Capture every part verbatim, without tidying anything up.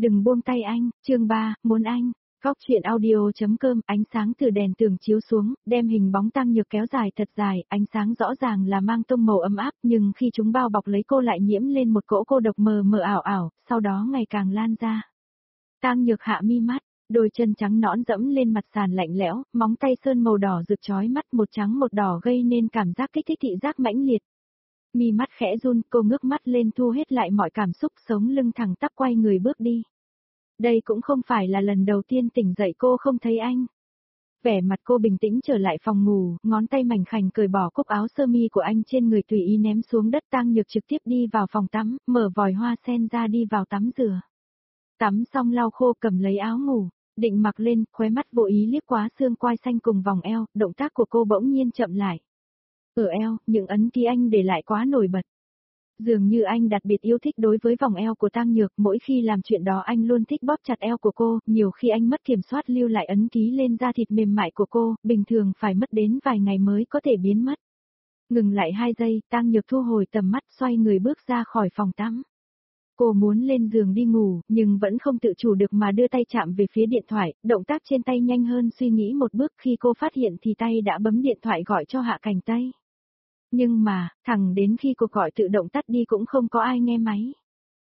Đừng buông tay anh, chương ba, muốn anh. Góc truyện audio.com, ánh sáng từ đèn tường chiếu xuống, đem hình bóng Tăng Nhược kéo dài thật dài, ánh sáng rõ ràng là mang tông màu ấm áp, nhưng khi chúng bao bọc lấy cô lại nhiễm lên một cỗ cô độc mờ mờ ảo ảo, sau đó ngày càng lan ra. Tăng Nhược hạ mi mắt, đôi chân trắng nõn dẫm lên mặt sàn lạnh lẽo, móng tay sơn màu đỏ rực chói mắt, một trắng một đỏ gây nên cảm giác kích thích thị giác mãnh liệt. Mi mắt khẽ run, cô ngước mắt lên thu hết lại mọi cảm xúc, sống lưng thẳng tắp quay người bước đi. Đây cũng không phải là lần đầu tiên tỉnh dậy cô không thấy anh. Vẻ mặt cô bình tĩnh trở lại phòng ngủ, ngón tay mảnh khảnh cởi bỏ cúc áo sơ mi của anh trên người tùy ý ném xuống đất. Tang Nhược trực tiếp đi vào phòng tắm, mở vòi hoa sen ra đi vào tắm rửa. Tắm xong lau khô cầm lấy áo ngủ, định mặc lên, khóe mắt vô ý liếc quá xương quai xanh cùng vòng eo, động tác của cô bỗng nhiên chậm lại. Ở eo, những ấn ký anh để lại quá nổi bật. Dường như anh đặc biệt yêu thích đối với vòng eo của Tang Nhược, mỗi khi làm chuyện đó anh luôn thích bóp chặt eo của cô, nhiều khi anh mất kiểm soát lưu lại ấn ký lên da thịt mềm mại của cô, bình thường phải mất đến vài ngày mới có thể biến mất. Ngừng lại hai giây, Tang Nhược thu hồi tầm mắt xoay người bước ra khỏi phòng tắm. Cô muốn lên giường đi ngủ, nhưng vẫn không tự chủ được mà đưa tay chạm về phía điện thoại, động tác trên tay nhanh hơn suy nghĩ một bước, khi cô phát hiện thì tay đã bấm điện thoại gọi cho Hạ Cảnh Tây. Nhưng mà, thẳng đến khi cuộc gọi tự động tắt đi cũng không có ai nghe máy.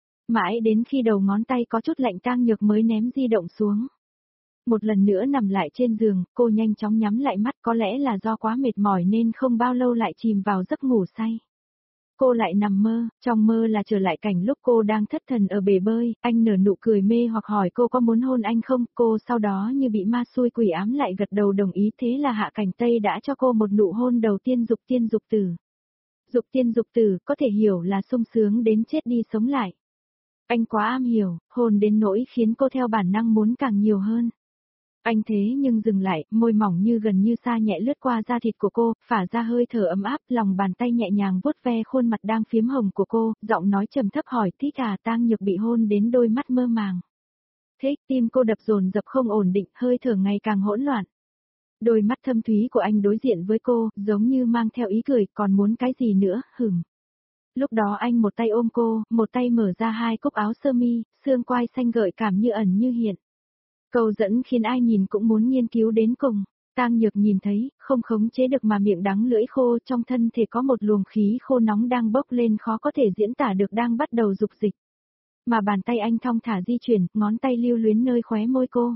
Mãi đến khi đầu ngón tay có chút lạnh Tang Nhược mới ném di động xuống. Một lần nữa nằm lại trên giường, cô nhanh chóng nhắm lại mắt, có lẽ là do quá mệt mỏi nên không bao lâu lại chìm vào giấc ngủ say. Cô lại nằm mơ, trong mơ là trở lại cảnh lúc cô đang thất thần ở bể bơi, anh nở nụ cười mê hoặc hỏi cô có muốn hôn anh không, cô sau đó như bị ma xui quỷ ám lại gật đầu đồng ý, thế là Hạ Cảnh Tây đã cho cô một nụ hôn đầu tiên dục tiên dục tử. Dục tiên dục tử có thể hiểu là sung sướng đến chết đi sống lại. Anh quá am hiểu, hôn đến nỗi khiến cô theo bản năng muốn càng nhiều hơn. Anh thế nhưng dừng lại, môi mỏng như gần như xa nhẹ lướt qua da thịt của cô, phả ra hơi thở ấm áp, lòng bàn tay nhẹ nhàng vuốt ve khuôn mặt đang phiếm hồng của cô, giọng nói trầm thấp hỏi thích à. Tang Nhược bị hôn đến đôi mắt mơ màng. Thích, tim cô đập dồn dập không ổn định, hơi thở ngày càng hỗn loạn. Đôi mắt thâm thúy của anh đối diện với cô, giống như mang theo ý cười, còn muốn cái gì nữa, hửm. Lúc đó anh một tay ôm cô, một tay mở ra hai cúc áo sơ mi, xương quai xanh gợi cảm như ẩn như hiện. Câu dẫn khiến ai nhìn cũng muốn nghiên cứu đến cùng. Tang Nhược nhìn thấy, không khống chế được mà miệng đắng lưỡi khô, trong thân thể có một luồng khí khô nóng đang bốc lên khó có thể diễn tả được đang bắt đầu dục dịch. Mà bàn tay anh thong thả di chuyển, ngón tay lưu luyến nơi khóe môi cô.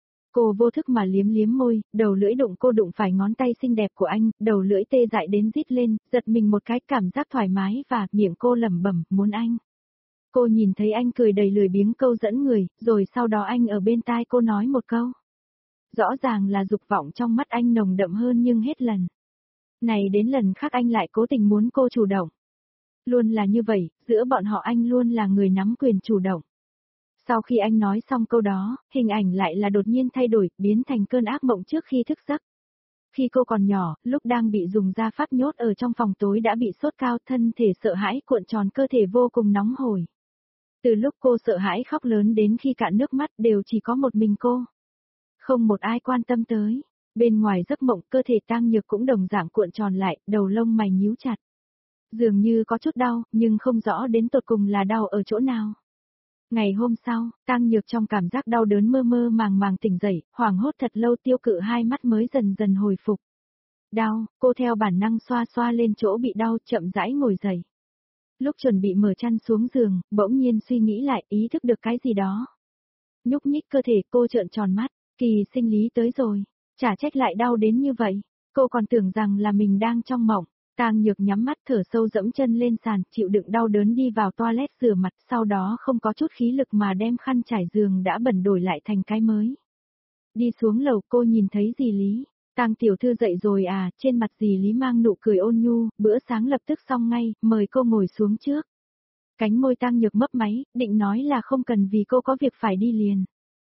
Cô vô thức mà liếm liếm môi, đầu lưỡi đụng cô đụng phải ngón tay xinh đẹp của anh, đầu lưỡi tê dại đến rít lên, giật mình một cái, cảm giác thoải mái và miệng cô lẩm bẩm, muốn anh. Cô nhìn thấy anh cười đầy lười biếng câu dẫn người, rồi sau đó anh ở bên tai cô nói một câu. Rõ ràng là dục vọng trong mắt anh nồng đậm hơn nhưng hết lần này đến lần khác anh lại cố tình muốn cô chủ động. Luôn là như vậy, giữa bọn họ anh luôn là người nắm quyền chủ động. Sau khi anh nói xong câu đó, hình ảnh lại là đột nhiên thay đổi, biến thành cơn ác mộng trước khi thức giấc. Khi cô còn nhỏ, lúc đang bị dùng da pháp nhốt ở trong phòng tối đã bị sốt cao, thân thể sợ hãi cuộn tròn, cơ thể vô cùng nóng hổi. Từ lúc cô sợ hãi khóc lớn đến khi cạn nước mắt đều chỉ có một mình cô. Không một ai quan tâm tới. Bên ngoài giấc mộng, cơ thể Tang Nhược cũng đồng dạng cuộn tròn lại, đầu lông mày nhíu chặt. Dường như có chút đau, nhưng không rõ đến tột cùng là đau ở chỗ nào. Ngày hôm sau, Tang Nhược trong cảm giác đau đớn mơ mơ màng màng tỉnh dậy, hoảng hốt thật lâu, tiêu cự hai mắt mới dần dần hồi phục. Đau, cô theo bản năng xoa xoa lên chỗ bị đau, chậm rãi ngồi dậy. Lúc chuẩn bị mở chăn xuống giường, bỗng nhiên suy nghĩ lại, ý thức được cái gì đó. Nhúc nhích cơ thể, cô trợn tròn mắt, kỳ sinh lý tới rồi, chả trách lại đau đến như vậy, cô còn tưởng rằng là mình đang trong mộng. Tang Nhược nhắm mắt thở sâu dẫm chân lên sàn, chịu đựng đau đớn đi vào toilet rửa mặt, sau đó không có chút khí lực mà đem khăn trải giường đã bẩn đổi lại thành cái mới. Đi xuống lầu cô nhìn thấy dì Lý. Tang tiểu thư dậy rồi à, trên mặt dì Lý mang nụ cười ôn nhu, bữa sáng lập tức xong ngay, mời cô ngồi xuống trước. Cánh môi Tang Nhược mấp máy, định nói là không cần vì cô có việc phải đi liền.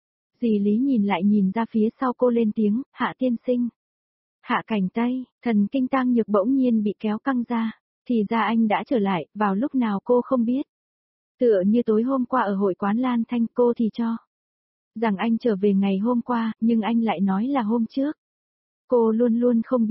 Dì Lý nhìn lại nhìn ra phía sau cô lên tiếng, Hạ tiên sinh. Hạ Cảnh Tây, thần kinh Tang Nhược bỗng nhiên bị kéo căng ra, thì ra anh đã trở lại, vào lúc nào cô không biết. Tựa như tối hôm qua ở hội quán Lan Thanh, cô thì cho rằng anh trở về ngày hôm qua, nhưng anh lại nói là hôm trước. Cô luôn luôn không biết,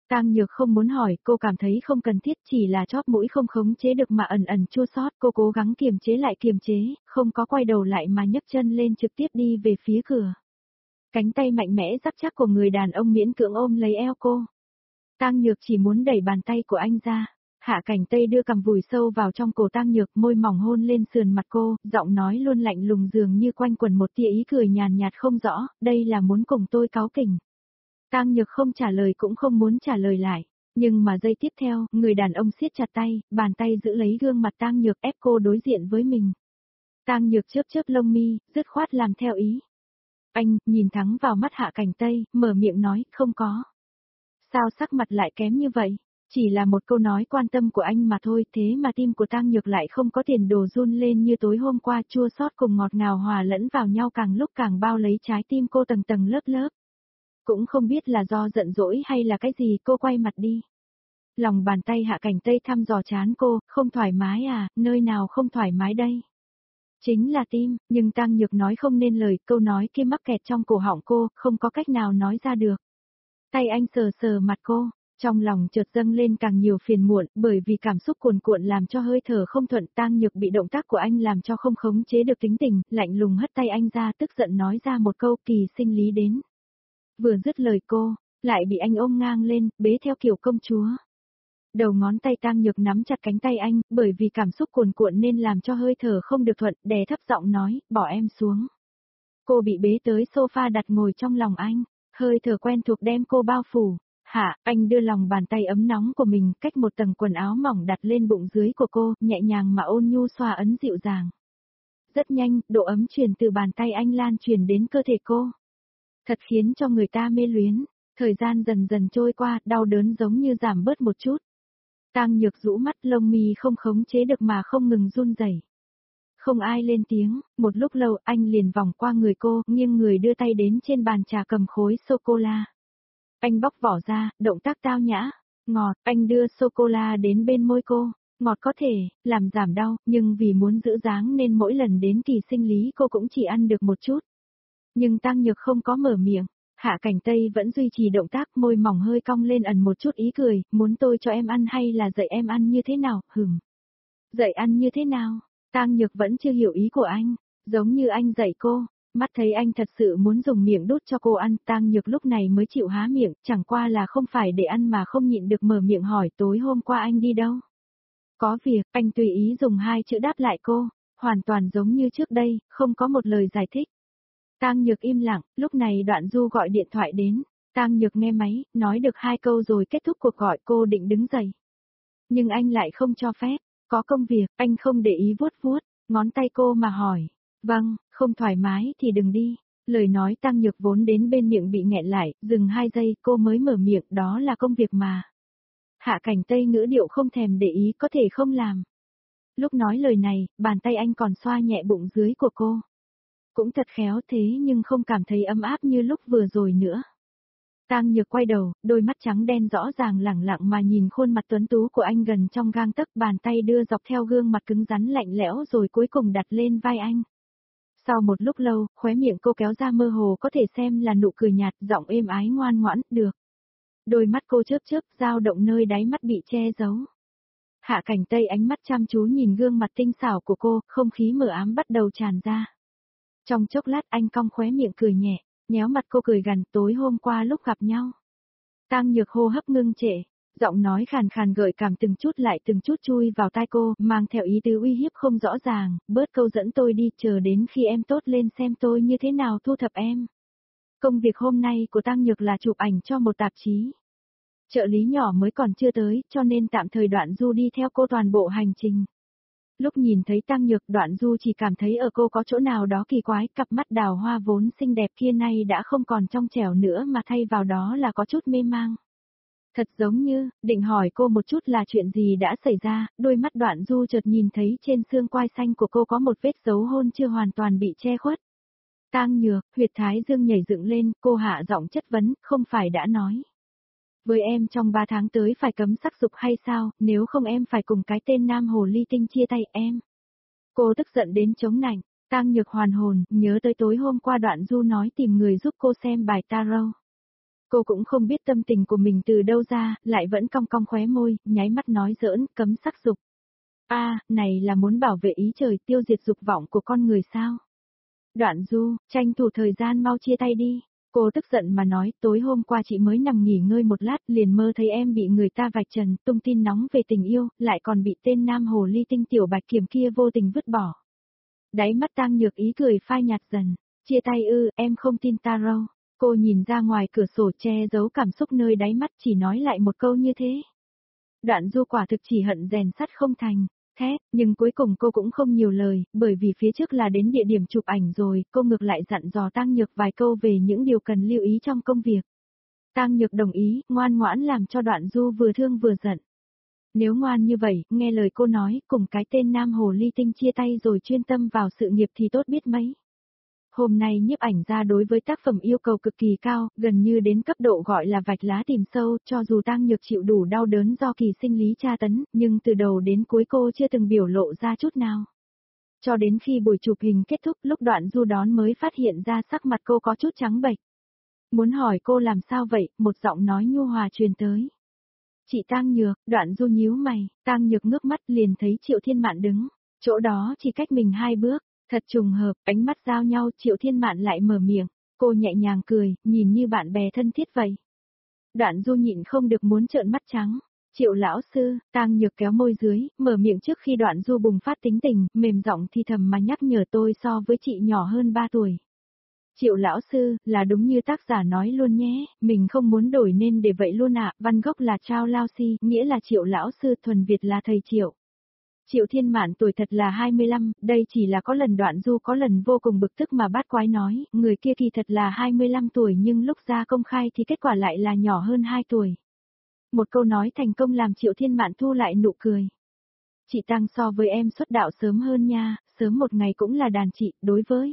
Tang Nhược không muốn hỏi, cô cảm thấy không cần thiết, chỉ là chóp mũi không khống chế được mà ẩn ẩn chua xót, cô cố gắng kiềm chế lại kiềm chế, không có quay đầu lại mà nhấc chân lên trực tiếp đi về phía cửa. Cánh tay mạnh mẽ rắn chắc của người đàn ông miễn cưỡng ôm lấy eo cô. Tang Nhược chỉ muốn đẩy bàn tay của anh ra. Hạ Cảnh Tây đưa cằm vùi sâu vào trong cổ Tang Nhược, môi mỏng hôn lên sườn mặt cô, giọng nói luôn lạnh lùng dường như quanh quẩn một tia ý cười nhàn nhạt không rõ, đây là muốn cùng tôi cáu kỉnh. Tang Nhược không trả lời cũng không muốn trả lời lại, nhưng mà giây tiếp theo, người đàn ông siết chặt tay, bàn tay giữ lấy gương mặt Tang Nhược ép cô đối diện với mình. Tang Nhược chớp chớp lông mi, dứt khoát làm theo ý. Anh, nhìn thẳng vào mắt Hạ Cảnh Tây, mở miệng nói, không có. Sao sắc mặt lại kém như vậy? Chỉ là một câu nói quan tâm của anh mà thôi, thế mà tim của Tang Nhược lại không có tiền đồ run lên như tối hôm qua, chua xót cùng ngọt ngào hòa lẫn vào nhau càng lúc càng bao lấy trái tim cô tầng tầng lớp lớp. Cũng không biết là do giận dỗi hay là cái gì, cô quay mặt đi. Lòng bàn tay Hạ Cảnh Tây thăm dò trán cô, không thoải mái à, nơi nào không thoải mái đây? Chính là tim, nhưng Tang Nhược nói không nên lời, câu nói kia mắc kẹt trong cổ họng cô, không có cách nào nói ra được. Tay anh sờ sờ mặt cô, trong lòng chợt dâng lên càng nhiều phiền muộn, bởi vì cảm xúc cuồn cuộn làm cho hơi thở không thuận. Tang Nhược bị động tác của anh làm cho không khống chế được tính tình, lạnh lùng hất tay anh ra, tức giận nói ra một câu kỳ sinh lý đến. Vừa dứt lời cô, lại bị anh ôm ngang lên, bế theo kiểu công chúa. Đầu ngón tay Tang Nhược nắm chặt cánh tay anh, bởi vì cảm xúc cuồn cuộn nên làm cho hơi thở không được thuận, đè thấp giọng nói, bỏ em xuống. Cô bị bế tới sofa đặt ngồi trong lòng anh, hơi thở quen thuộc đem cô bao phủ. Hạ, anh đưa lòng bàn tay ấm nóng của mình cách một tầng quần áo mỏng đặt lên bụng dưới của cô, nhẹ nhàng mà ôn nhu xoa ấn dịu dàng. Rất nhanh, độ ấm truyền từ bàn tay anh lan truyền đến cơ thể cô. Thật khiến cho người ta mê luyến, thời gian dần dần trôi qua, đau đớn giống như giảm bớt một chút. Tang Nhược rũ mắt, lông mi không khống chế được mà không ngừng run rẩy. Không ai lên tiếng, một lúc lâu anh liền vòng qua người cô, nghiêng người đưa tay đến trên bàn trà cầm khối sô-cô-la. Anh bóc vỏ ra, động tác tao nhã, ngọt, anh đưa sô-cô-la đến bên môi cô, ngọt có thể, làm giảm đau, nhưng vì muốn giữ dáng nên mỗi lần đến kỳ sinh lý cô cũng chỉ ăn được một chút. Nhưng Tang Nhược không có mở miệng, Hạ Cảnh Tây vẫn duy trì động tác, môi mỏng hơi cong lên ẩn một chút ý cười, muốn tôi cho em ăn hay là dạy em ăn như thế nào, hừm. Dạy ăn như thế nào? Tang Nhược vẫn chưa hiểu ý của anh, giống như anh dạy cô. Mắt thấy anh thật sự muốn dùng miệng đút cho cô ăn, Tang Nhược lúc này mới chịu há miệng, chẳng qua là không phải để ăn mà không nhịn được mở miệng hỏi tối hôm qua anh đi đâu. Có việc, anh tùy ý dùng hai chữ đáp lại cô, hoàn toàn giống như trước đây, không có một lời giải thích. Tang Nhược im lặng, lúc này Đoạn Du gọi điện thoại đến, Tang Nhược nghe máy, nói được hai câu rồi kết thúc cuộc gọi, cô định đứng dậy. Nhưng anh lại không cho phép, có công việc, anh không để ý vuốt vuốt, ngón tay cô mà hỏi. Vâng, không thoải mái thì đừng đi. Lời nói Tang Nhược vốn đến bên miệng bị nghẹn lại, dừng hai giây cô mới mở miệng, đó là công việc mà. Hạ Cảnh Tây ngữ điệu không thèm để ý, có thể không làm. Lúc nói lời này, bàn tay anh còn xoa nhẹ bụng dưới của cô. Cũng thật khéo thế nhưng không cảm thấy ấm áp như lúc vừa rồi nữa. Tang Nhược quay đầu, đôi mắt trắng đen rõ ràng lẳng lặng mà nhìn khuôn mặt tuấn tú của anh gần trong gang tấc, bàn tay đưa dọc theo gương mặt cứng rắn lạnh lẽo rồi cuối cùng đặt lên vai anh. Sau một lúc lâu, khóe miệng cô kéo ra mơ hồ có thể xem là nụ cười nhạt, giọng êm ái ngoan ngoãn, được. Đôi mắt cô chớp chớp, dao động nơi đáy mắt bị che giấu. Hạ Cảnh Tây ánh mắt chăm chú nhìn gương mặt tinh xảo của cô, không khí mờ ám bắt đầu tràn ra. Trong chốc lát anh cong khóe miệng cười nhẹ, nhéo mặt cô cười gằn, tối hôm qua lúc gặp nhau. Tang Nhược hô hấp ngưng trệ, giọng nói khàn khàn gợi cảm từng chút lại từng chút chui vào tai cô, mang theo ý tứ uy hiếp không rõ ràng, bớt câu dẫn tôi đi, chờ đến khi em tốt lên xem tôi như thế nào thu thập em. Công việc hôm nay của Tang Nhược là chụp ảnh cho một tạp chí. Trợ lý nhỏ mới còn chưa tới, cho nên tạm thời Đoạn Du đi theo cô toàn bộ hành trình. Lúc nhìn thấy Tang Nhược, Đoạn Du chỉ cảm thấy ở cô có chỗ nào đó kỳ quái, cặp mắt đào hoa vốn xinh đẹp kia nay đã không còn trong trẻo nữa mà thay vào đó là có chút mê mang. Thật giống như, định hỏi cô một chút là chuyện gì đã xảy ra, đôi mắt Đoạn Du chợt nhìn thấy trên xương quai xanh của cô có một vết dấu hôn chưa hoàn toàn bị che khuất. Tang Nhược, huyệt thái dương nhảy dựng lên, cô hạ giọng chất vấn, không phải đã nói. Với em trong ba tháng tới phải cấm sắc dục hay sao, nếu không em phải cùng cái tên nam hồ ly tinh chia tay em. Cô tức giận đến chống nạnh, Tang Nhược hoàn hồn, nhớ tới tối hôm qua Đoạn Du nói tìm người giúp cô xem bài tarot. Cô cũng không biết tâm tình của mình từ đâu ra, lại vẫn cong cong khóe môi, nháy mắt nói giỡn, cấm sắc dục. A, à, này là muốn bảo vệ ý trời tiêu diệt dục vọng của con người sao? Đoạn Du, tranh thủ thời gian mau chia tay đi. Cô tức giận mà nói, tối hôm qua chị mới nằm nghỉ ngơi một lát, liền mơ thấy em bị người ta vạch trần, tung tin nóng về tình yêu, lại còn bị tên nam hồ ly tinh tiểu bạch kiểm kia vô tình vứt bỏ. Đáy mắt Tang Nhược ý cười phai nhạt dần, chia tay ư, em không tin ta đâu. Cô nhìn ra ngoài cửa sổ che giấu cảm xúc nơi đáy mắt chỉ nói lại một câu như thế. Đoạn Du quả thực chỉ hận rèn sắt không thành. Thế, nhưng cuối cùng cô cũng không nhiều lời, bởi vì phía trước là đến địa điểm chụp ảnh rồi, cô ngược lại dặn dò Tang Nhược vài câu về những điều cần lưu ý trong công việc. Tang Nhược đồng ý, ngoan ngoãn làm cho Đoạn Du vừa thương vừa giận. Nếu ngoan như vậy, nghe lời cô nói, cùng cái tên nam hồ ly tinh chia tay rồi chuyên tâm vào sự nghiệp thì tốt biết mấy. Hôm nay nhiếp ảnh ra đối với tác phẩm yêu cầu cực kỳ cao, gần như đến cấp độ gọi là vạch lá tìm sâu, cho dù Tang Nhược chịu đủ đau đớn do kỳ sinh lý tra tấn, nhưng từ đầu đến cuối cô chưa từng biểu lộ ra chút nào. Cho đến khi buổi chụp hình kết thúc, lúc Đoạn Du đón mới phát hiện ra sắc mặt cô có chút trắng bệch. Muốn hỏi cô làm sao vậy, một giọng nói nhu hòa truyền tới. Chị Tang Nhược, Đoạn Du nhíu mày, Tang Nhược ngước mắt liền thấy Triệu Thiên Mạn đứng, chỗ đó chỉ cách mình hai bước. Thật trùng hợp, ánh mắt giao nhau, Triệu Thiên Mạn lại mở miệng, cô nhẹ nhàng cười, nhìn như bạn bè thân thiết vậy. Đoạn Du nhịn không được muốn trợn mắt trắng. Triệu lão sư, Tang Nhược kéo môi dưới, mở miệng trước khi Đoạn Du bùng phát tính tình, mềm giọng thì thầm mà nhắc nhở tôi so với chị nhỏ hơn ba tuổi. Triệu lão sư, là đúng như tác giả nói luôn nhé, mình không muốn đổi nên để vậy luôn ạ, văn gốc là Trao Lao Si, nghĩa là Triệu lão sư, thuần Việt là thầy Triệu. Triệu Thiên Mạn tuổi thật là hai mươi lăm, đây chỉ là có lần Đoạn Du có lần vô cùng bực tức mà bát quái nói, người kia kỳ thật là hai mươi lăm tuổi nhưng lúc ra công khai thì kết quả lại là nhỏ hơn hai tuổi. Một câu nói thành công làm Triệu Thiên Mạn thu lại nụ cười. Chị Tăng so với em xuất đạo sớm hơn nha, sớm một ngày cũng là đàn chị, đối với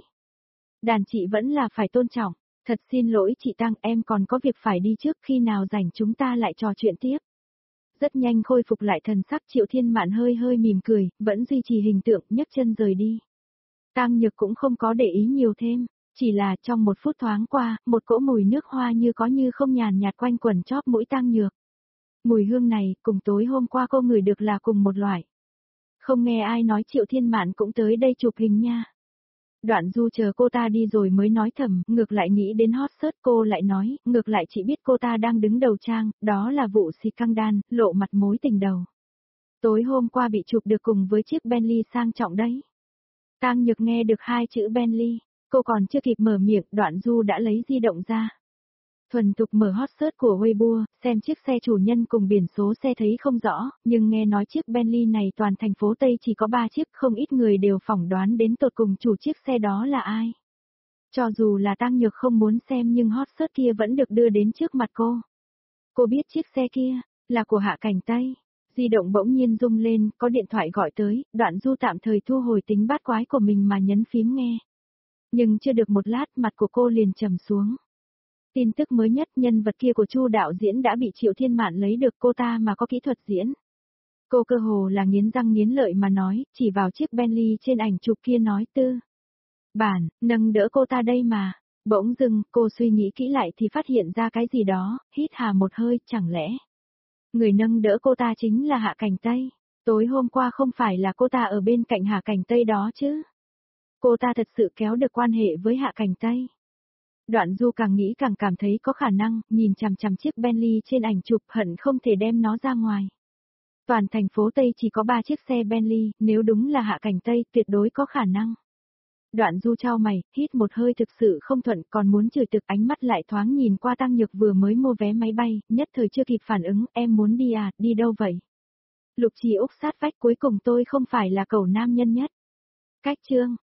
đàn chị vẫn là phải tôn trọng. Thật xin lỗi chị Tăng, em còn có việc phải đi trước, khi nào rảnh chúng ta lại trò chuyện tiếp. Rất nhanh khôi phục lại thần sắc, Triệu Thiên Mạn hơi hơi mỉm cười, vẫn duy trì hình tượng, nhấc chân rời đi. Tang Nhược cũng không có để ý nhiều thêm, chỉ là trong một phút thoáng qua, một cỗ mùi nước hoa như có như không nhàn nhạt quanh quẩn chóp mũi Tang Nhược. Mùi hương này, cùng tối hôm qua cô ngửi được là cùng một loại. Không nghe ai nói Triệu Thiên Mạn cũng tới đây chụp hình nha. Đoạn Du chờ cô ta đi rồi mới nói thầm, ngược lại nghĩ đến hot search, cô lại nói, ngược lại chị biết cô ta đang đứng đầu trang, đó là vụ xịt căng đan, lộ mặt mối tình đầu. Tối hôm qua bị chụp được cùng với chiếc Bentley sang trọng đấy. Tang Nhược nghe được hai chữ Bentley, cô còn chưa kịp mở miệng, Đoạn Du đã lấy di động ra. Thuần tục mở hot search của Weibo, xem chiếc xe chủ nhân cùng biển số xe thấy không rõ, nhưng nghe nói chiếc Bentley này toàn thành phố Tây chỉ có ba chiếc, không ít người đều phỏng đoán đến tột cùng chủ chiếc xe đó là ai. Cho dù là Tang Nhược không muốn xem nhưng hot search kia vẫn được đưa đến trước mặt cô. Cô biết chiếc xe kia là của Hạ Cảnh Tây. Di động bỗng nhiên rung lên, có điện thoại gọi tới, Đoạn Du tạm thời thu hồi tính bát quái của mình mà nhấn phím nghe. Nhưng chưa được một lát mặt của cô liền trầm xuống. Tin tức mới nhất, nhân vật kia của Chu đạo diễn đã bị Triệu Thiên Mạn lấy được, cô ta mà có kỹ thuật diễn. Cô cơ hồ là nghiến răng nghiến lợi mà nói, chỉ vào chiếc Bentley trên ảnh chụp kia nói tư. Bản, nâng đỡ cô ta đây mà. Bỗng dưng, cô suy nghĩ kỹ lại thì phát hiện ra cái gì đó, hít hà một hơi, chẳng lẽ. Người nâng đỡ cô ta chính là Hạ Cảnh Tây. Tối hôm qua không phải là cô ta ở bên cạnh Hạ Cảnh Tây đó chứ. Cô ta thật sự kéo được quan hệ với Hạ Cảnh Tây. Đoạn Du càng nghĩ càng cảm thấy có khả năng, nhìn chằm chằm chiếc Bentley trên ảnh chụp hận không thể đem nó ra ngoài. Toàn thành phố Tây chỉ có ba chiếc xe Bentley, nếu đúng là Hạ Cảnh Tây, tuyệt đối có khả năng. Đoạn Du chau mày, hít một hơi thực sự không thuận, còn muốn chửi thực, ánh mắt lại thoáng nhìn qua Tang Nhược vừa mới mua vé máy bay, nhất thời chưa kịp phản ứng, em muốn đi à, đi đâu vậy? Lục Trì Úc sát vách, cuối cùng tôi không phải là cẩu nam nhân nhất. Cách chương